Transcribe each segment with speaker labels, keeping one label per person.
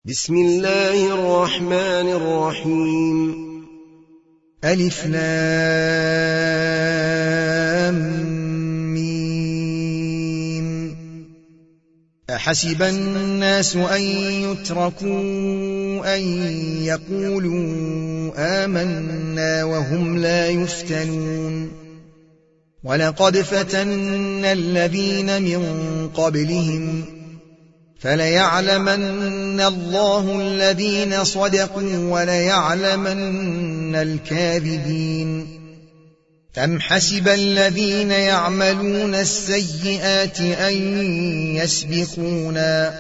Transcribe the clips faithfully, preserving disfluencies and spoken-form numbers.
Speaker 1: بسم الله الرحمن الرحيم.
Speaker 2: ألف لام ميم. أحسب الناس أن يتركوا أن يقولوا آمنا وهم لا يفتنون. ولقد فتنا الذين من قبلهم فليعلمن الله الذين صدقوا وليعلمن الكاذبين. أم حسب الذين يعملون السيئات أن يسبقونا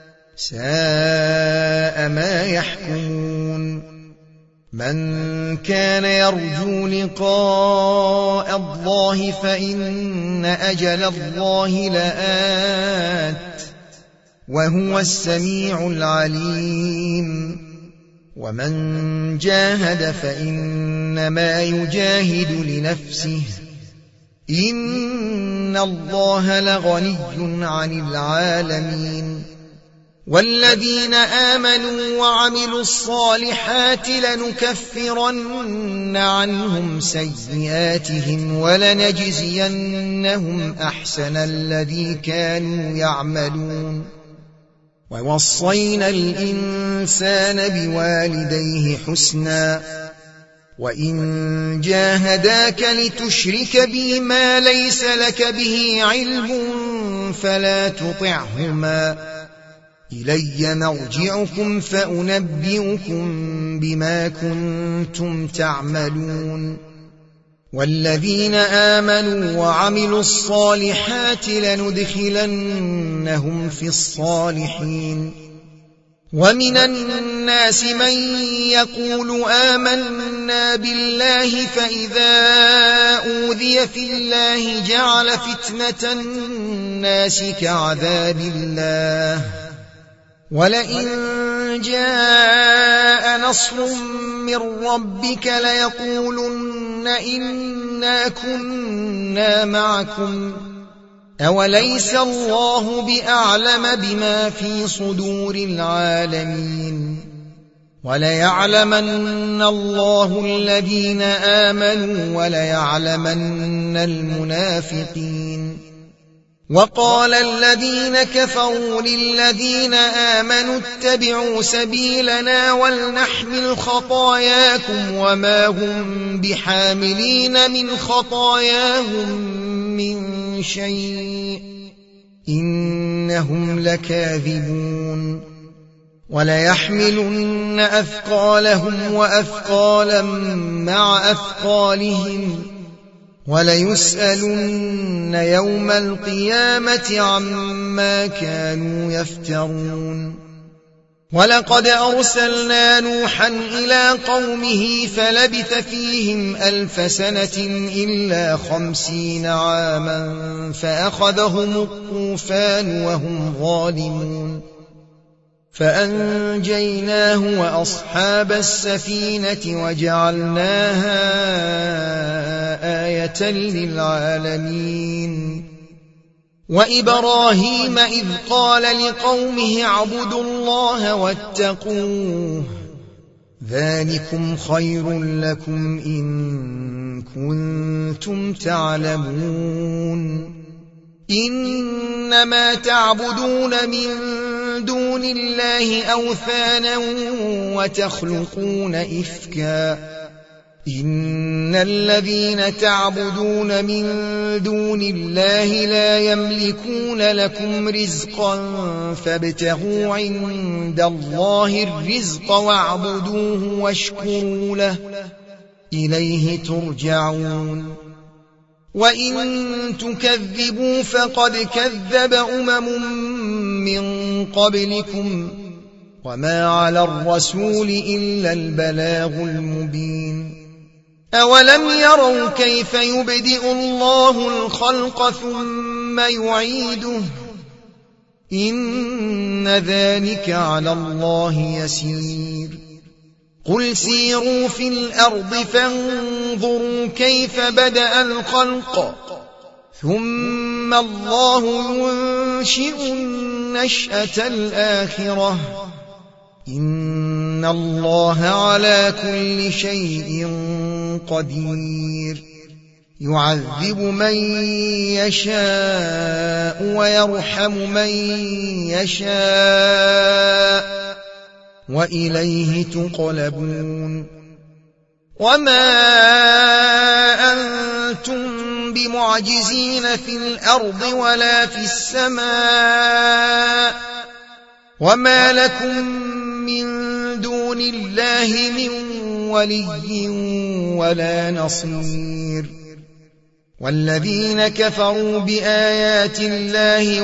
Speaker 2: ساء ما يحكمون. من كان يرجو لقاء الله فإن أجل الله لآت وهو السميع العليم. ومن جاهد فإنما يجاهد لنفسه إن الله لغني عن العالمين. والذين آمنوا وعملوا الصالحات لنكفرن عنهم سيئاتهم ولنجزينهم أحسن الذي كانوا يعملون. ووصينا الإنسان بوالديه حسنا وإن جاهداك لتشرك بي ما ليس لك به علم فلا تطعهما إلي مرجعكم فأنبئكم بما كنتم تعملون. والذين آمنوا وعملوا الصالحات لندخلنهم في الصالحين. ومن الناس من يقول آمنا بالله فإذا أوذي في الله جعل فتنة الناس كعذاب الله ولئن جاء نصر من ربك ليقولن إنا كنا معكم أوليس الله بأعلم بما في صدور العالمين. وليعلمن الله الذين آمنوا وليعلمن المنافقين. وقال الذين كفروا للذين آمنوا اتبعوا سبيلنا ولنحمل خطاياكم وما هم بحاملين من خطاياهم من شيء إنهم لكاذبون. وليحملن أثقالهم وأثقالا مع أثقالهم وليسألن يوم القيامة عما كانوا يفترون. ولقد أرسلنا نوحا إلى قومه فلبث فيهم ألف سنة إلا خمسين عاما فأخذهم الطوفان وهم ظالمون فأنجيناه وأصحاب السفينة وجعلناها آية للعالمين. وإبراهيم إذ قال لقومه اعبدوا الله واتقوه ذلكم خير لكم إن كنتم تعلمون. إنما تعبدون من دون الله أوثانا وتخلقون إفكا إن الذين تعبدون من دون الله لا يملكون لكم رزقا فابتغوا عند الله الرزق واعبدوه واشكروا له إليه ترجعون. وإن تكذبوا فقد كذب أمم من قبلكم وما على الرسول إلا البلاغ المبين. أولم يروا كيف يبدئ الله الخلق ثم يعيده إن ذلك على الله يسير. قل سيروا في الأرض فانظروا كيف بدأ الخلق ثم الله ينشئ النشأة الآخرة إن الله على كل شيء قدير يعذب من يشاء ويرحم من يشاء وإليه تقلبون وما أنتم بمعجزين في الأرض ولا في السماء وما لكم من دون الله من ولي ولا نصير والذين كفروا بآيات الله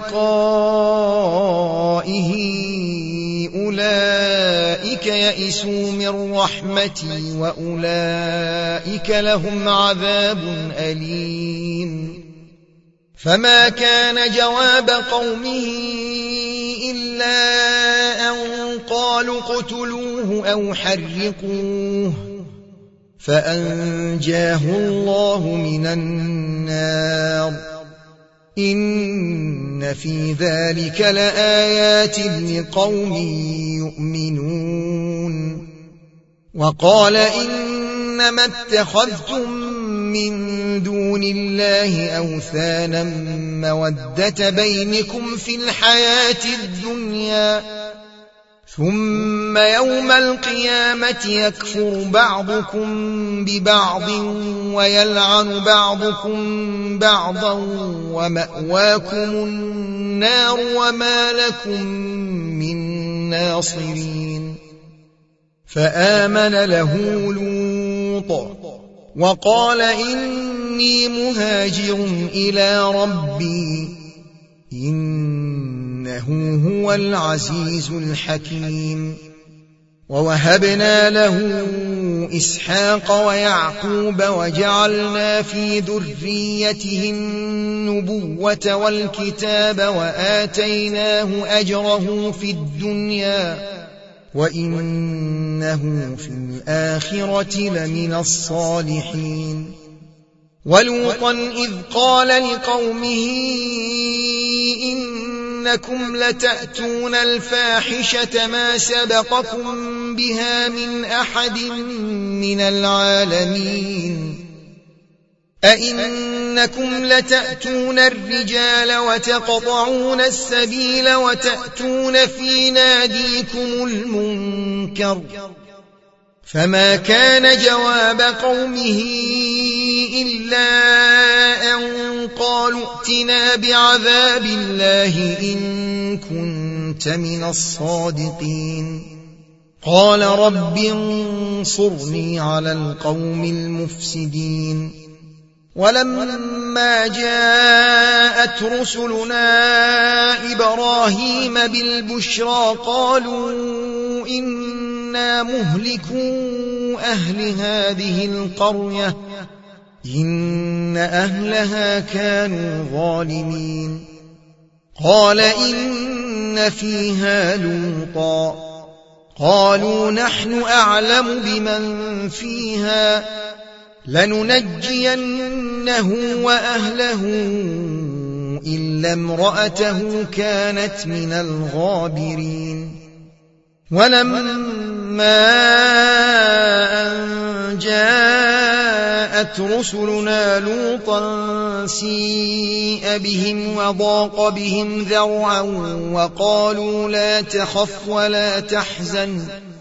Speaker 2: ولقائه أولئك يئسوا من رحمتي وأولئك لهم عذاب أليم فما كان جواب قومه إلا أن قالوا اقتلوه أو حرقوه فأنجاه الله من النار إن في ذلك لآيات لقوم يؤمنون وقال إنما اتخذتم من دون الله أوثانا مودة بينكم في الحياة الدنيا ثم يوم القيامة يكفر بعضكم ببعض ويلعن بعضكم بعضا ومأواكم النار وما لكم من ناصرين فآمن له لوط وقال إني مهاجر إلى ربي إنه هو العزيز الحكيم ووهبنا له إسحاق ويعقوب وجعلنا في ذريته النبوة والكتاب وآتيناه أجره في الدنيا وإنه في الآخرة لمن الصالحين ولوطا إذ قال لقومه إنكم لتأتون الفاحشة ما سبقكم بها من أحد من العالمين أئنكم لتأتون الرجال وتقطعون السبيل وتأتون في ناديكم المنكر فما كان جواب قومه إلا أن قالوا ائتنا بعذاب الله إن كنت من الصادقين قال رب انصرني على القوم المفسدين ولما جاءت رسلنا إبراهيم بالبشرى قالوا إنا مهلكو أهل هذه القرية إن أهلها كانوا ظالمين قال إن فيها لوطا قالوا نحن أعلم بمن فيها لننجينه وأهله إلا امرأته كانت من الغابرين ولما أن جاءت رسلنا لوطا سيء بهم وضاق بهم ذرعا وقالوا لا تخف ولا تحزن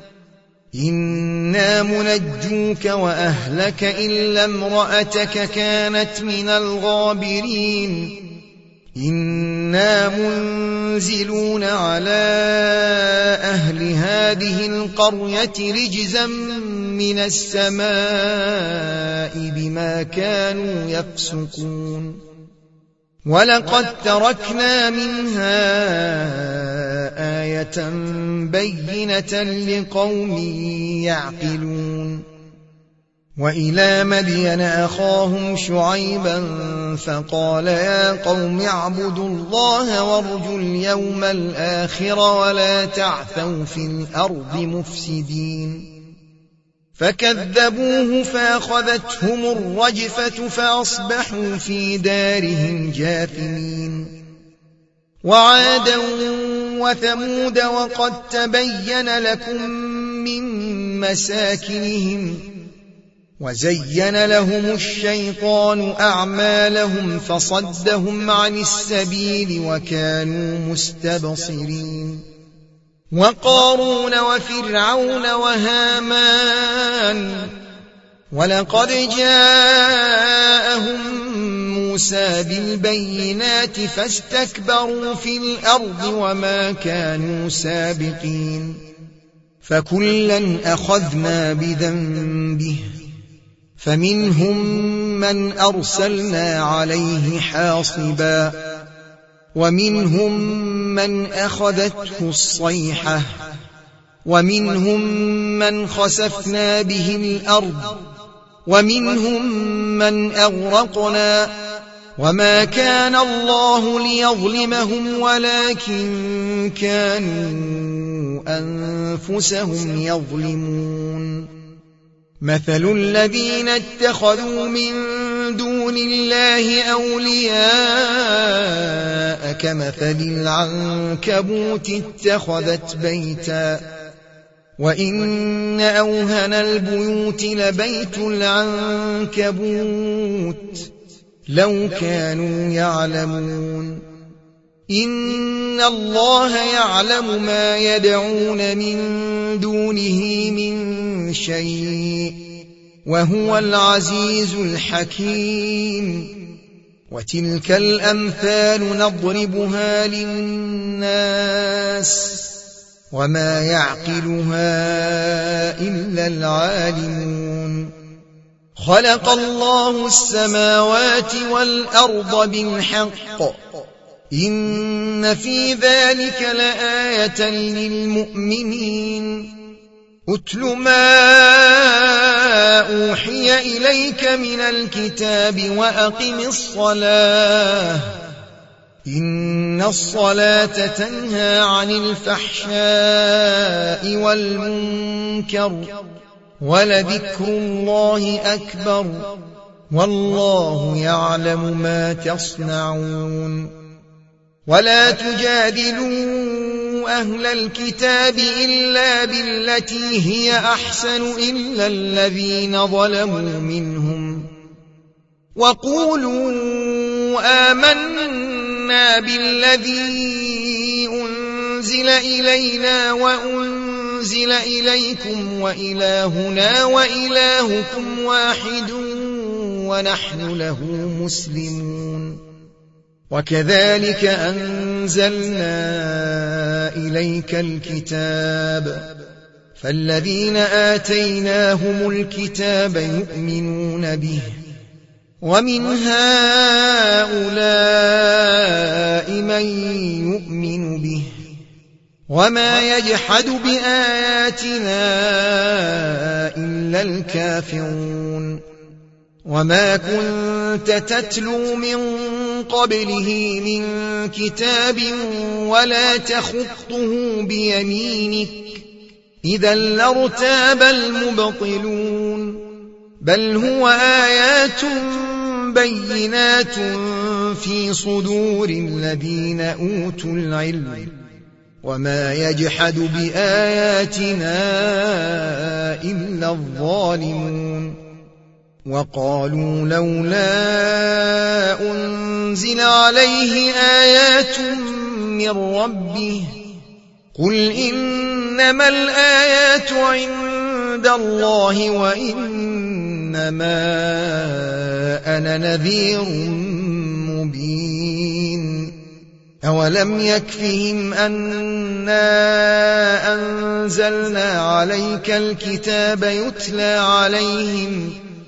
Speaker 2: إنا منجوك وأهلك إلا امرأتك كانت من الغابرين إنا منزلون على أهل هذه القرية رجزا من السماء بما كانوا يفسقون ولقد تركنا منها آية بينة لقوم يعقلون وإلى مدين أخاهم شعيبا فقال يا قوم اعبدوا الله وارجوا اليوم الآخر ولا تعثوا في الأرض مفسدين فكذبوه فأخذتهم الرجفة فأصبحوا في دارهم جاثمين وعادا وثمود وقد تبين لكم من مساكنهم وزين لهم الشيطان أعمالهم فصدهم عن السبيل وكانوا مستبصرين وقارون وفرعون وهامان ولقد جاءهم موسى بالبينات فاستكبروا في الأرض وما كانوا سابقين فكلا أخذنا بذنبه فمنهم من أرسلنا عليه حاصبا ومنهم من أخذته الصيحة ومنهم من خسفنا به الأرض ومنهم من أغرقنا وما كان الله ليظلمهم ولكن كانوا أنفسهم يظلمون مثل الذين اتخذوا من دون الله أولياء كمثل العنكبوت اتخذت بيتا وإن أوهن البيوت لبيت العنكبوت لو كانوا يعلمون إن الله يعلم ما يدعون من دونه من شيء وهو العزيز الحكيم وتلك الأمثال نضربها للناس وما يعقلها إلا العالمون خلق الله السماوات والأرض بالحق إن في ذلك لآية للمؤمنين أتل ما أوحي إليك من الكتاب وأقم الصلاة إن الصلاة تنهى عن الفحشاء والمنكر ولذكر الله أكبر والله يعلم ما تصنعون ولا تجادلوا أهل الكتاب إلا بالتي هي أحسن إلا الذين ظلموا منهم وقولوا آمنا بالذي أنزل إلينا وأنزل إليكم وإلهنا وإلهكم واحد ونحن له مسلمون وكذلك أنزلنا إليك الكتاب فالذين آتيناهم الكتاب يؤمنون به ومن هؤلاء من يؤمن به وما يجحد بآياتنا إلا الكافرون وما كنت تتلو من قبله من كتاب ولا تخطه بيمينك إذا لارتاب المبطلون بل هو آيات بينات في صدور الذين أوتوا العلم وما يجحد بآياتنا إلا الظالمون وقالوا لولا أنزل عليه آيات من ربه قل إنما الآيات عند الله وإنما أنا نذير مبين أولم يكفهم أنا أنزلنا عليك الكتاب يتلى عليهم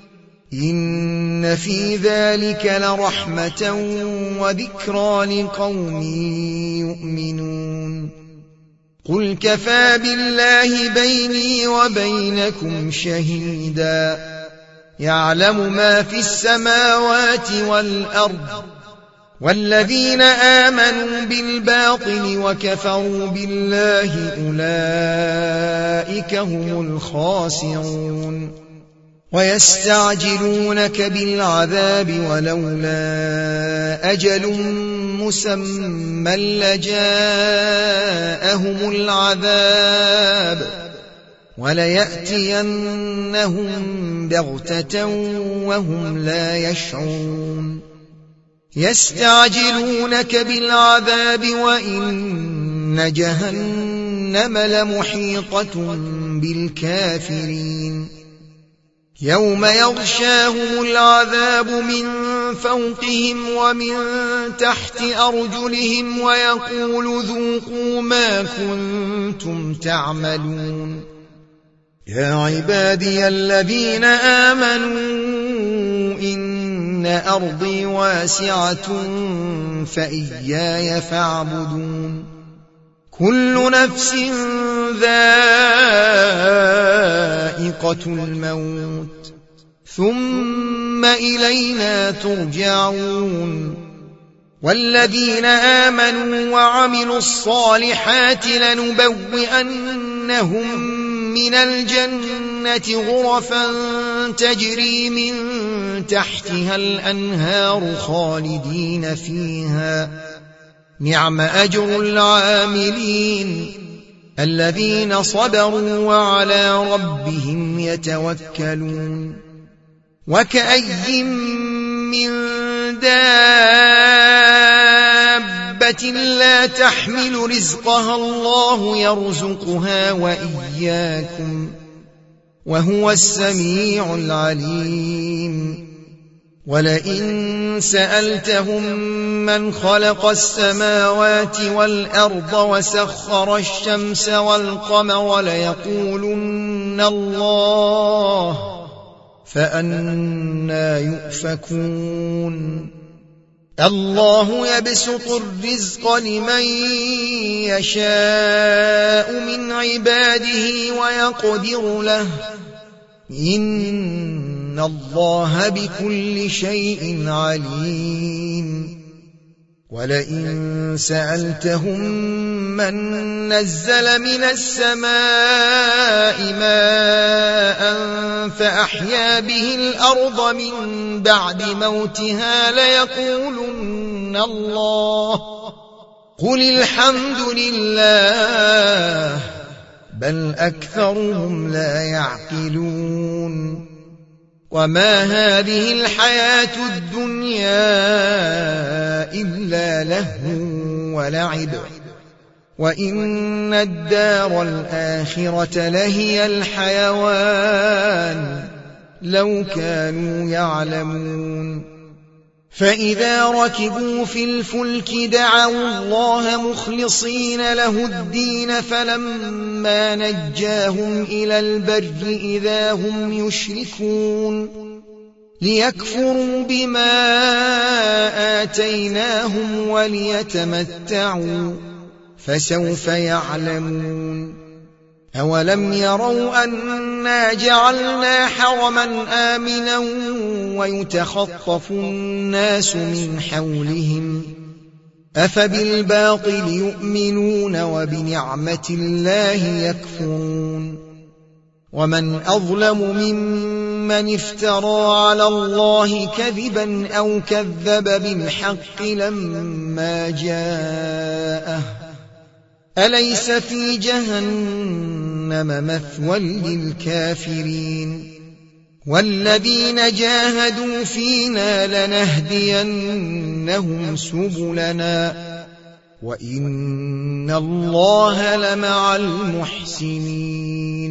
Speaker 2: إن في ذلك لرحمة وذكرى لقوم يؤمنون قل كفى بالله بيني وبينكم شهيدا يعلم ما في السماوات والأرض والذين آمنوا بالباطل وكفروا بالله أولئك هم الخاسرون ويستعجلونك بالعذاب ولولا أجل مسمى لجاءهم العذاب وليأتينهم بغتة وهم لا يشعرون يستعجلونك بالعذاب وإن جهنم لمحيطة بالكافرين يوم يغشاهم العذاب من فوقهم ومن تحت أرجلهم ويقول ذوقوا ما كنتم تعملون يا عبادي الذين آمنوا إن أرضي واسعة فإياي فاعبدون كل نفس ذائقة الموت ثم إلينا ترجعون والذين آمنوا وعملوا الصالحات لنبوئنهم من الجنة غرفا تجري من تحتها الأنهار خالدين فيها نعم أجر العاملين الذين صبروا وعلى ربهم يتوكلون وكأي من دابة لا تحمل رزقها الله يرزقها وإياكم وهو السميع العليم ولئن سألتهم من خلق السماوات والأرض وسخر الشمس والقمر ليقولن الله فأنى يؤفكون الله يبسط الرزق لمن يشاء من عباده ويقدر له إن الله بكل شيء عليم ولئن سألتهم من نزل من السماء ماء فأحيا به الأرض من بعد موتها ليقولن الله قل الحمد لله بل أكثرهم لا يعقلون وما هذه الحياة الدنيا إلا لهو ولعب وإن الدار الآخرة لهي الحيوان لو كانوا يعلمون فإذا ركبوا في الفلك دعوا الله مخلصين له الدين فلما نجاهم إلى البر إذا هم يشركون ليكفروا بما آتيناهم وليتمتعوا فسوف يعلمون أولم يروا أنا جعلنا حرما آمنا ويتخطف الناس من حولهم أفبالباطل يؤمنون وبنعمة الله يكفرون ومن أظلم ممن افترى على الله كذبا أو كذب بالحق لما جاءه أليس في جهنم مثوى للكافرين والذين جاهدوا فينا لنهدينهم سبلنا وإن الله لمع المحسنين